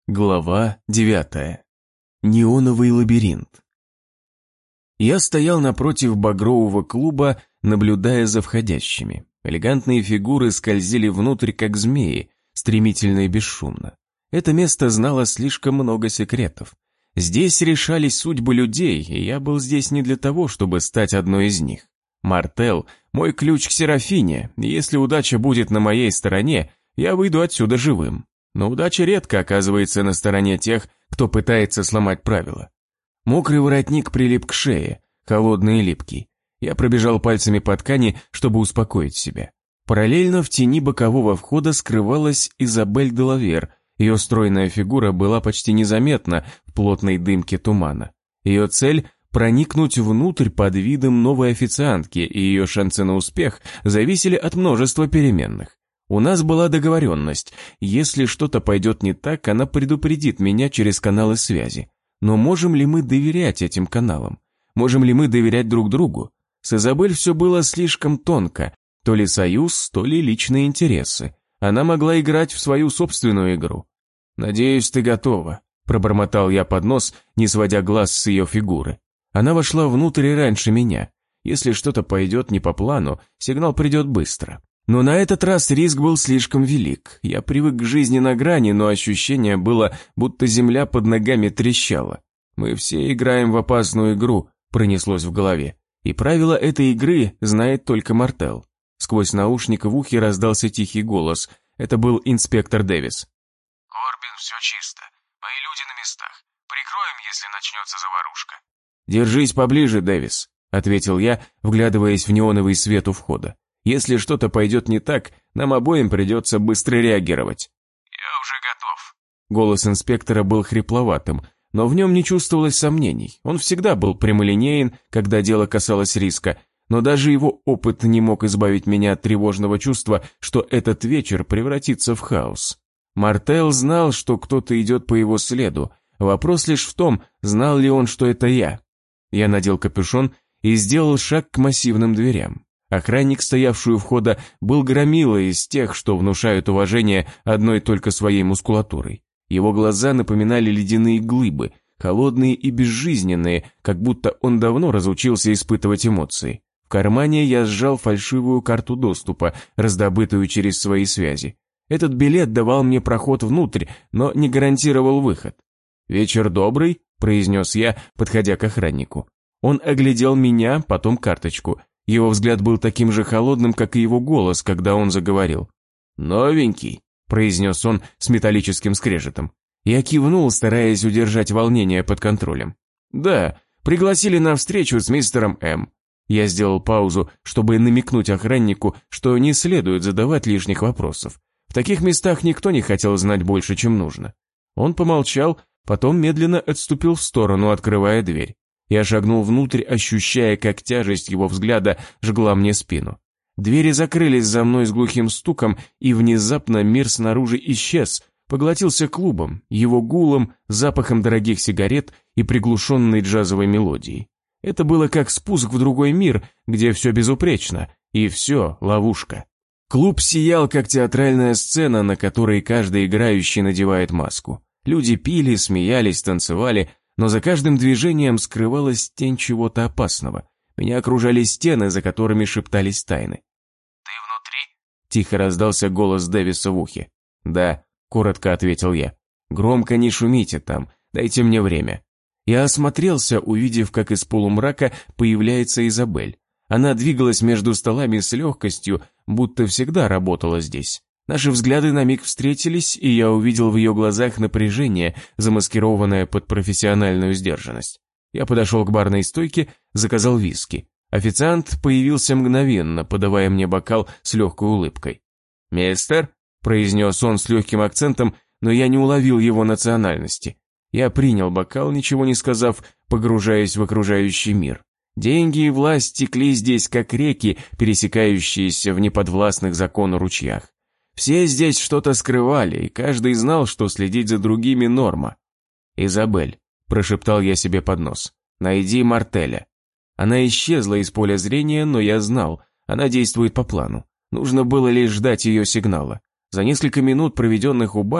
Глава 9. Неоновый лабиринт. Я стоял напротив багрового клуба, наблюдая за входящими. Элегантные фигуры скользили внутрь, как змеи, стремительно и бесшумно. Это место знало слишком много секретов. Здесь решались судьбы людей, и я был здесь не для того, чтобы стать одной из них. Мартел – мой ключ к Серафине, и если удача будет на моей стороне, я выйду отсюда живым. Но удача редко оказывается на стороне тех, кто пытается сломать правила. Мокрый воротник прилип к шее, холодный и липкий. Я пробежал пальцами по ткани, чтобы успокоить себя. Параллельно в тени бокового входа скрывалась Изабель де Лавер. Ее стройная фигура была почти незаметна в плотной дымке тумана. Ее цель – проникнуть внутрь под видом новой официантки, и ее шансы на успех зависели от множества переменных. У нас была договоренность, если что-то пойдет не так, она предупредит меня через каналы связи. Но можем ли мы доверять этим каналам? Можем ли мы доверять друг другу? С Изабель все было слишком тонко, то ли союз, то ли личные интересы. Она могла играть в свою собственную игру. «Надеюсь, ты готова», – пробормотал я под нос, не сводя глаз с ее фигуры. Она вошла внутрь раньше меня. Если что-то пойдет не по плану, сигнал придет быстро. Но на этот раз риск был слишком велик. Я привык к жизни на грани, но ощущение было, будто земля под ногами трещала. «Мы все играем в опасную игру», – пронеслось в голове. И правила этой игры знает только Мартел. Сквозь наушник в ухе раздался тихий голос. Это был инспектор Дэвис. «Корбин, все чисто. Мои люди на местах. Прикроем, если начнется заварушка». «Держись поближе, Дэвис», – ответил я, вглядываясь в неоновый свет у входа. «Если что-то пойдет не так, нам обоим придется быстро реагировать». «Я уже готов». Голос инспектора был хрипловатым, но в нем не чувствовалось сомнений. Он всегда был прямолинеен, когда дело касалось риска, но даже его опыт не мог избавить меня от тревожного чувства, что этот вечер превратится в хаос. Мартел знал, что кто-то идет по его следу. Вопрос лишь в том, знал ли он, что это я. Я надел капюшон и сделал шаг к массивным дверям. Охранник, стоявший у входа, был громилой из тех, что внушают уважение одной только своей мускулатурой. Его глаза напоминали ледяные глыбы, холодные и безжизненные, как будто он давно разучился испытывать эмоции. В кармане я сжал фальшивую карту доступа, раздобытую через свои связи. Этот билет давал мне проход внутрь, но не гарантировал выход. «Вечер добрый», – произнес я, подходя к охраннику. Он оглядел меня, потом карточку. Его взгляд был таким же холодным, как и его голос, когда он заговорил. «Новенький», – произнес он с металлическим скрежетом. Я кивнул, стараясь удержать волнение под контролем. «Да, пригласили на встречу с мистером М». Я сделал паузу, чтобы намекнуть охраннику, что не следует задавать лишних вопросов. В таких местах никто не хотел знать больше, чем нужно. Он помолчал, потом медленно отступил в сторону, открывая дверь. Я шагнул внутрь, ощущая, как тяжесть его взгляда жгла мне спину. Двери закрылись за мной с глухим стуком, и внезапно мир снаружи исчез, поглотился клубом, его гулом, запахом дорогих сигарет и приглушенной джазовой мелодией. Это было как спуск в другой мир, где все безупречно, и все ловушка. Клуб сиял, как театральная сцена, на которой каждый играющий надевает маску. Люди пили, смеялись, танцевали, но за каждым движением скрывалась тень чего-то опасного. Меня окружали стены, за которыми шептались тайны. «Ты внутри?» – тихо раздался голос Дэвиса в ухе. «Да», – коротко ответил я. «Громко не шумите там, дайте мне время». Я осмотрелся, увидев, как из полумрака появляется Изабель. Она двигалась между столами с легкостью, будто всегда работала здесь. Наши взгляды на миг встретились, и я увидел в ее глазах напряжение, замаскированное под профессиональную сдержанность. Я подошел к барной стойке, заказал виски. Официант появился мгновенно, подавая мне бокал с легкой улыбкой. «Мистер?» – произнес он с легким акцентом, но я не уловил его национальности. Я принял бокал, ничего не сказав, погружаясь в окружающий мир. Деньги и власть текли здесь, как реки, пересекающиеся в неподвластных закону ручьях. Все здесь что-то скрывали, и каждый знал, что следить за другими норма. «Изабель», – прошептал я себе под нос, – «найди Мартеля». Она исчезла из поля зрения, но я знал, она действует по плану. Нужно было лишь ждать ее сигнала. За несколько минут, проведенных у бара,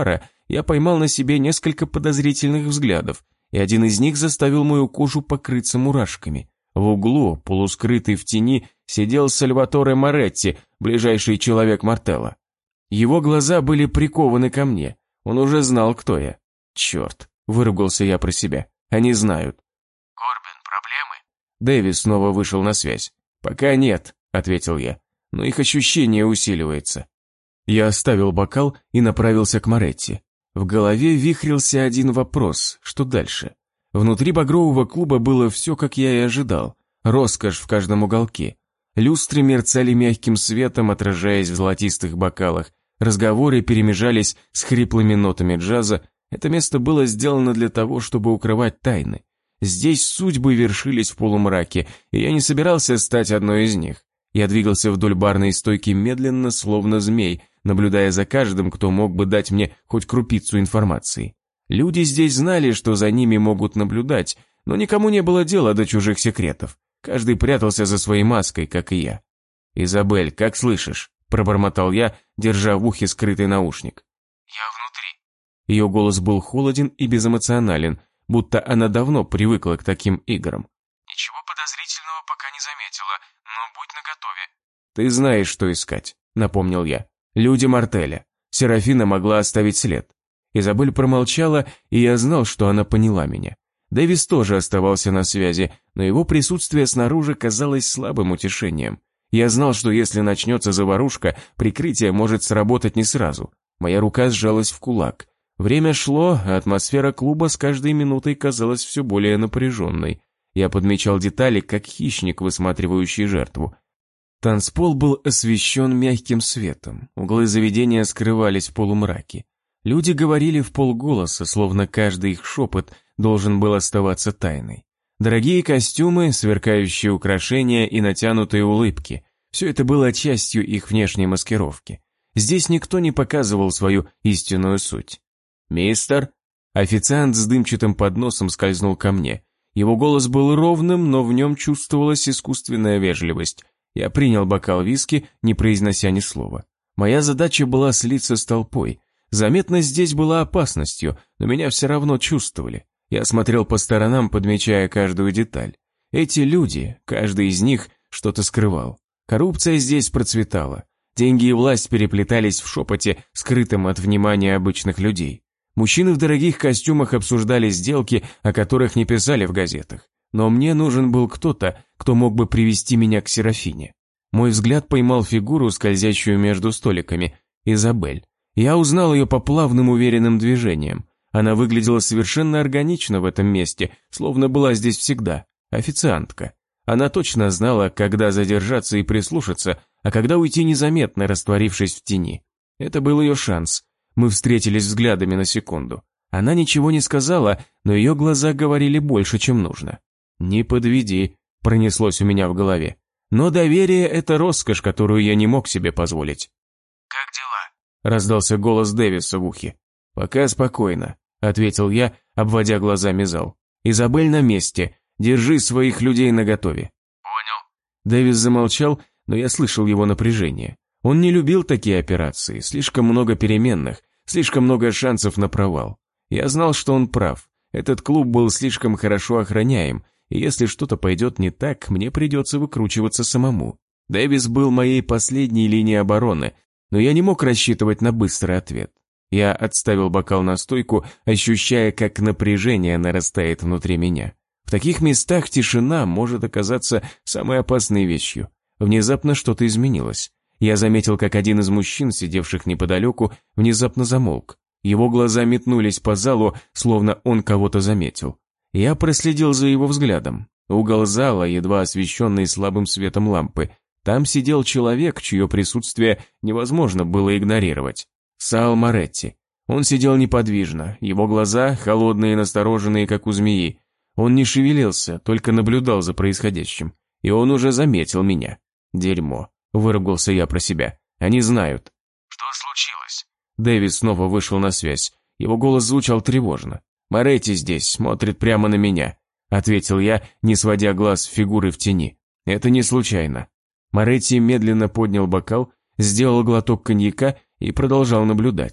я поймал на себе несколько подозрительных взглядов, и один из них заставил мою кожу покрыться мурашками. В углу, полускрытый в тени, сидел Сальваторе Моретти, ближайший человек Мартелла. Его глаза были прикованы ко мне, он уже знал, кто я. Черт, выругался я про себя, они знают. Корбин, проблемы? Дэвис снова вышел на связь. «Пока нет», — ответил я, — «но их ощущение усиливается». Я оставил бокал и направился к Моретти. В голове вихрился один вопрос, что дальше? Внутри багрового клуба было все, как я и ожидал. Роскошь в каждом уголке. Люстры мерцали мягким светом, отражаясь в золотистых бокалах. Разговоры перемежались с хриплыми нотами джаза. Это место было сделано для того, чтобы укрывать тайны. Здесь судьбы вершились в полумраке, и я не собирался стать одной из них. Я двигался вдоль барной стойки медленно, словно змей, наблюдая за каждым, кто мог бы дать мне хоть крупицу информации. Люди здесь знали, что за ними могут наблюдать, но никому не было дела до чужих секретов. Каждый прятался за своей маской, как и я. «Изабель, как слышишь?» – пробормотал я, держа в ухе скрытый наушник. Я внутри. Ее голос был холоден и безэмоционален, будто она давно привыкла к таким играм. Ничего подозрительного пока не заметила, но будь наготове. «Ты знаешь, что искать», – напомнил я. «Люди Мартеля. Серафина могла оставить след». Изабель промолчала, и я знал, что она поняла меня. Дэвис тоже оставался на связи, но его присутствие снаружи казалось слабым утешением. Я знал, что если начнется заварушка, прикрытие может сработать не сразу. Моя рука сжалась в кулак. Время шло, а атмосфера клуба с каждой минутой казалась все более напряженной. Я подмечал детали, как хищник, высматривающий жертву. Танцпол был освещен мягким светом, углы заведения скрывались в полумраке. Люди говорили вполголоса, словно каждый их шепот должен был оставаться тайной. Дорогие костюмы, сверкающие украшения и натянутые улыбки – все это было частью их внешней маскировки. Здесь никто не показывал свою истинную суть. «Мистер?» Официант с дымчатым подносом скользнул ко мне. Его голос был ровным, но в нем чувствовалась искусственная вежливость. Я принял бокал виски, не произнося ни слова. Моя задача была слиться с толпой. Заметность здесь была опасностью, но меня все равно чувствовали. Я смотрел по сторонам, подмечая каждую деталь. Эти люди, каждый из них что-то скрывал. Коррупция здесь процветала. Деньги и власть переплетались в шепоте, скрытом от внимания обычных людей. Мужчины в дорогих костюмах обсуждали сделки, о которых не писали в газетах. Но мне нужен был кто-то, кто мог бы привести меня к Серафине. Мой взгляд поймал фигуру, скользящую между столиками. Изабель. Я узнал ее по плавным уверенным движениям. Она выглядела совершенно органично в этом месте, словно была здесь всегда. Официантка. Она точно знала, когда задержаться и прислушаться, а когда уйти незаметно, растворившись в тени. Это был ее шанс. Мы встретились взглядами на секунду. Она ничего не сказала, но ее глаза говорили больше, чем нужно. «Не подведи», — пронеслось у меня в голове. Но доверие — это роскошь, которую я не мог себе позволить. Как дела? Раздался голос Дэвиса в ухе. «Пока спокойно», — ответил я, обводя глазами зал. «Изабель на месте. Держи своих людей наготове». Понял. Дэвис замолчал, но я слышал его напряжение. Он не любил такие операции, слишком много переменных, слишком много шансов на провал. Я знал, что он прав. Этот клуб был слишком хорошо охраняем, и если что-то пойдет не так, мне придется выкручиваться самому. Дэвис был моей последней линией обороны, но я не мог рассчитывать на быстрый ответ. Я отставил бокал на стойку, ощущая, как напряжение нарастает внутри меня. В таких местах тишина может оказаться самой опасной вещью. Внезапно что-то изменилось. Я заметил, как один из мужчин, сидевших неподалеку, внезапно замолк. Его глаза метнулись по залу, словно он кого-то заметил. Я проследил за его взглядом. Угол зала, едва освещенный слабым светом лампы. Там сидел человек, чье присутствие невозможно было игнорировать. Саал Моретти. Он сидел неподвижно, его глаза, холодные и настороженные, как у змеи. Он не шевелился, только наблюдал за происходящим. И он уже заметил меня. Дерьмо. Выругался я про себя. Они знают. Что случилось? Дэвис снова вышел на связь. Его голос звучал тревожно. «Моретти здесь, смотрит прямо на меня», — ответил я, не сводя глаз с фигуры в тени. «Это не случайно». Моретти медленно поднял бокал, сделал глоток коньяка и продолжал наблюдать.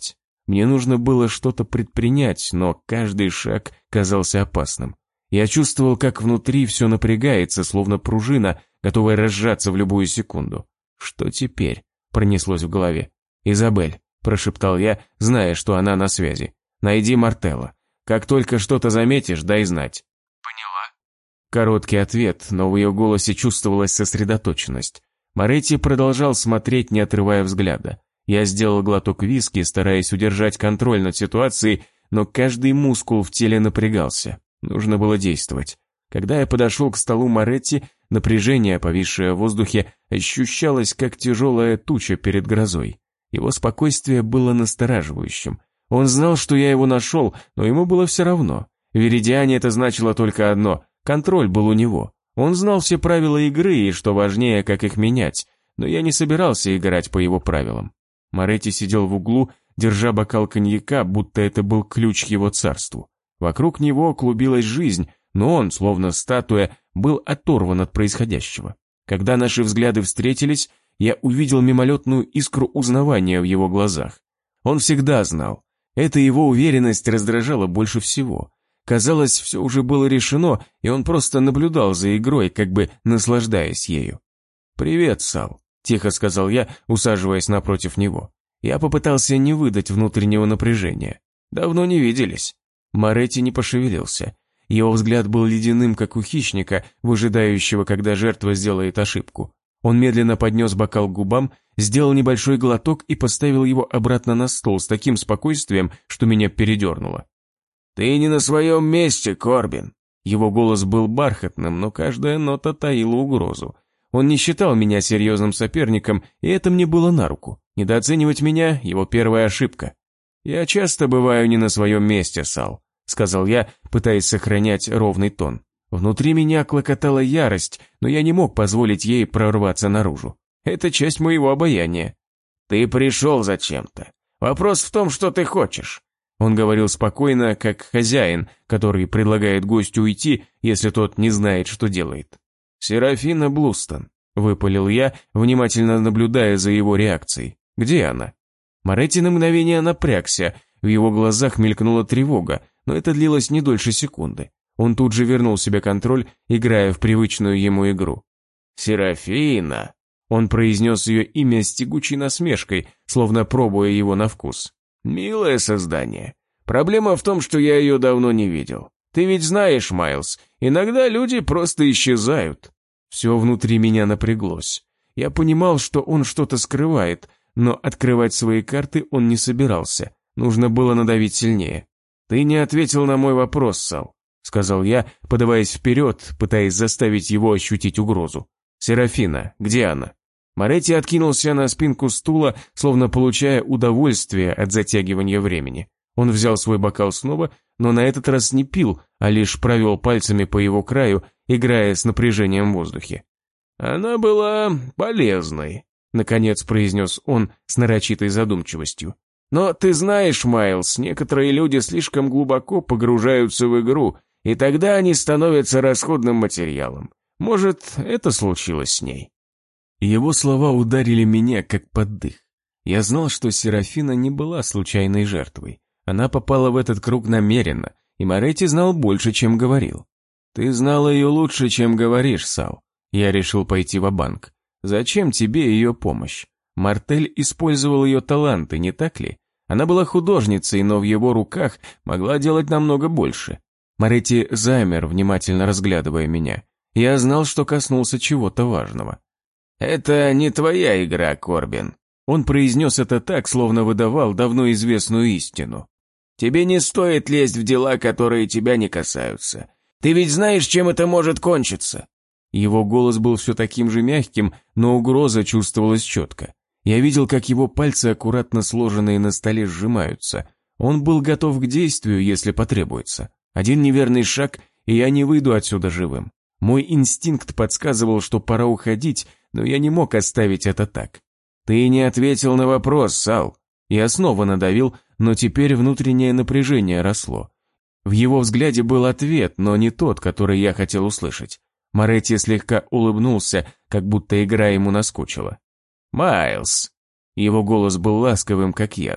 Мне нужно было что-то предпринять, но каждый шаг казался опасным. Я чувствовал, как внутри все напрягается, словно пружина, готовая разжаться в любую секунду. «Что теперь?» – пронеслось в голове. «Изабель», – прошептал я, зная, что она на связи. «Найди Мартелла. Как только что-то заметишь, дай знать». Поняла. Короткий ответ, но в ее голосе чувствовалась сосредоточенность. Моретти продолжал смотреть, не отрывая взгляда. Я сделал глоток виски, стараясь удержать контроль над ситуацией, но каждый мускул в теле напрягался. Нужно было действовать. Когда я подошел к столу Моретти, напряжение, повисшее в воздухе, ощущалось, как тяжелая туча перед грозой. Его спокойствие было настораживающим. Он знал, что я его нашел, но ему было все равно. В Веридиане это значило только одно – контроль был у него. Он знал все правила игры и, что важнее, как их менять, но я не собирался играть по его правилам. Моретти сидел в углу, держа бокал коньяка, будто это был ключ к его царству. Вокруг него клубилась жизнь, но он, словно статуя, был оторван от происходящего. Когда наши взгляды встретились, я увидел мимолетную искру узнавания в его глазах. Он всегда знал. Эта его уверенность раздражала больше всего. Казалось, все уже было решено, и он просто наблюдал за игрой, как бы наслаждаясь ею. «Привет, Сал», – тихо сказал я, усаживаясь напротив него. Я попытался не выдать внутреннего напряжения. Давно не виделись. Моретти не пошевелился. Его взгляд был ледяным, как у хищника, выжидающего, когда жертва сделает ошибку. Он медленно поднес бокал к губам, сделал небольшой глоток и поставил его обратно на стол с таким спокойствием, что меня передернуло. «Ты не на своем месте, Корбин!» Его голос был бархатным, но каждая нота таила угрозу. Он не считал меня серьезным соперником, и это мне было на руку. Недооценивать меня – его первая ошибка. «Я часто бываю не на своем месте, Сал», – сказал я, пытаясь сохранять ровный тон. Внутри меня клокотала ярость, но я не мог позволить ей прорваться наружу. Это часть моего обаяния. «Ты пришел зачем-то. Вопрос в том, что ты хочешь». Он говорил спокойно, как хозяин, который предлагает гостю уйти, если тот не знает, что делает. «Серафина Блустон», – выпалил я, внимательно наблюдая за его реакцией. «Где она?» Моретти на мгновение напрягся, в его глазах мелькнула тревога, но это длилось не дольше секунды. Он тут же вернул себе контроль, играя в привычную ему игру. «Серафина!» Он произнес ее имя с тягучей насмешкой, словно пробуя его на вкус. «Милое создание. Проблема в том, что я ее давно не видел. Ты ведь знаешь, Майлз, иногда люди просто исчезают». Все внутри меня напряглось. Я понимал, что он что-то скрывает, но открывать свои карты он не собирался. Нужно было надавить сильнее. «Ты не ответил на мой вопрос, Сал», — сказал я, подаваясь вперед, пытаясь заставить его ощутить угрозу. «Серафина, где она?» Моретти откинулся на спинку стула, словно получая удовольствие от затягивания времени. Он взял свой бокал снова, но на этот раз не пил, а лишь провел пальцами по его краю, играя с напряжением в воздухе. «Она была полезной», — наконец произнес он с нарочитой задумчивостью. «Но ты знаешь, Майлз, некоторые люди слишком глубоко погружаются в игру, и тогда они становятся расходным материалом. Может, это случилось с ней?» Его слова ударили меня, как под дых. Я знал, что Серафина не была случайной жертвой. Она попала в этот круг намеренно, и Моретти знал больше, чем говорил. «Ты знала ее лучше, чем говоришь, Сал». Я решил пойти ва-банк. «Зачем тебе ее помощь? Мартель использовал ее таланты, не так ли? Она была художницей, но в его руках могла делать намного больше». Моретти замер, внимательно разглядывая меня. Я знал, что коснулся чего-то важного. «Это не твоя игра, Корбин». Он произнес это так, словно выдавал давно известную истину. «Тебе не стоит лезть в дела, которые тебя не касаются. Ты ведь знаешь, чем это может кончиться». Его голос был все таким же мягким, но угроза чувствовалась четко. Я видел, как его пальцы, аккуратно сложенные на столе, сжимаются. Он был готов к действию, если потребуется. Один неверный шаг, и я не выйду отсюда живым. Мой инстинкт подсказывал, что пора уходить, но я не мог оставить это так. «Ты не ответил на вопрос, Сал». Я снова надавил, но теперь внутреннее напряжение росло. В его взгляде был ответ, но не тот, который я хотел услышать. Моретти слегка улыбнулся, как будто игра ему наскучила. «Майлз». Его голос был ласковым, как яд.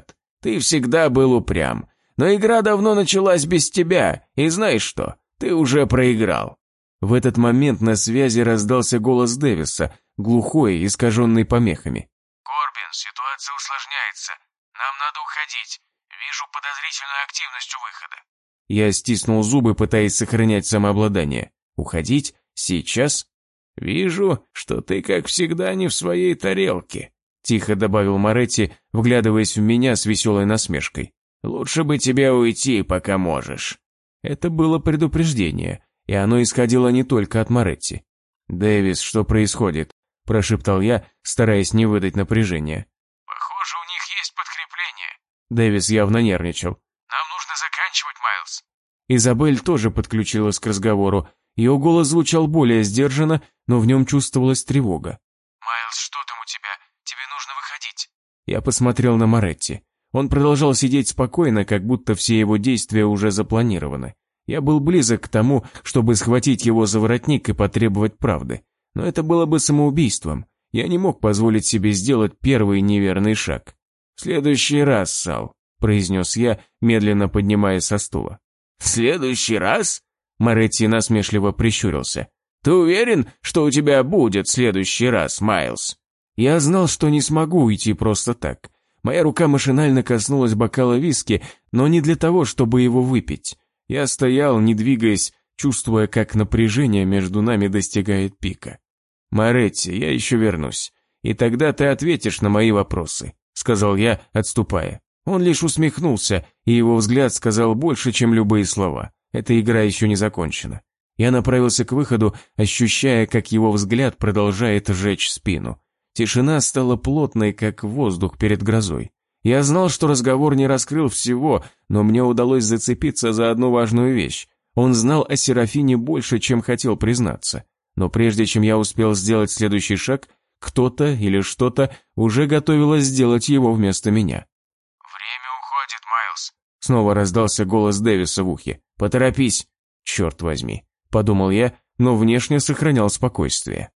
Ты всегда был упрям. Но игра давно началась без тебя, и знаешь что? Ты уже проиграл». В этот момент на связи раздался голос Дэвиса, глухой, искаженный помехами. «Корбин, ситуация усложняется. Нам надо уходить. Вижу подозрительную активность у выхода». Я стиснул зубы, пытаясь сохранять самообладание. «Уходить? Сейчас?» «Вижу, что ты, как всегда, не в своей тарелке», – тихо добавил Моретти, вглядываясь в меня с веселой насмешкой. «Лучше бы тебе уйти, пока можешь». Это было предупреждение, и оно исходило не только от Моретти. «Дэвис, что происходит?» – прошептал я, стараясь не выдать напряжения. «Похоже, у них есть подкрепление». Дэвис явно нервничал. «Нам нужно заканчивать, Майлз». Изабель тоже подключилась к разговору. Ее голос звучал более сдержанно, но в нем чувствовалась тревога. «Майлз, что там у тебя? Тебе нужно выходить». Я посмотрел на Моретти. Он продолжал сидеть спокойно, как будто все его действия уже запланированы. Я был близок к тому, чтобы схватить его за воротник и потребовать правды. Но это было бы самоубийством. Я не мог позволить себе сделать первый неверный шаг. «В следующий раз, Сал», – произнес я, медленно поднимаясь со стула. «В следующий раз?» – Моретти насмешливо прищурился. «Ты уверен, что у тебя будет следующий раз, Майлз?» Я знал, что не смогу уйти просто так. Моя рука машинально коснулась бокала виски, но не для того, чтобы его выпить. Я стоял, не двигаясь, чувствуя, как напряжение между нами достигает пика. «Моретти, я еще вернусь, и тогда ты ответишь на мои вопросы», — сказал я, отступая. Он лишь усмехнулся, и его взгляд сказал больше, чем любые слова. Эта игра еще не закончена. Я направился к выходу, ощущая, как его взгляд продолжает жечь спину. Тишина стала плотной, как воздух перед грозой. Я знал, что разговор не раскрыл всего, но мне удалось зацепиться за одну важную вещь. Он знал о Серафине больше, чем хотел признаться. Но прежде чем я успел сделать следующий шаг, кто-то или что-то уже готовилось сделать его вместо меня. «Время уходит, Майлз». Снова раздался голос Дэвиса в ухе. «Поторопись!» «Черт возьми», — подумал я, но внешне сохранял спокойствие.